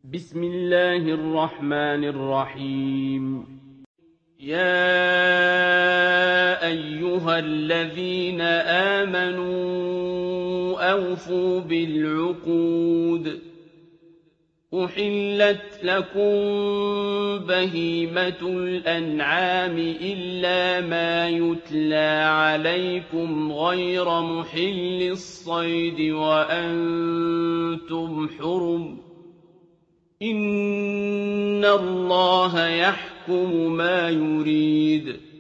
بسم الله الرحمن الرحيم يا أيها الذين آمنوا أوفوا بالعقود أحلت لكم بهيمة الأنعام إلا ما يتلى عليكم غير محل الصيد وأنتم حرم إن الله يحكم ما يريد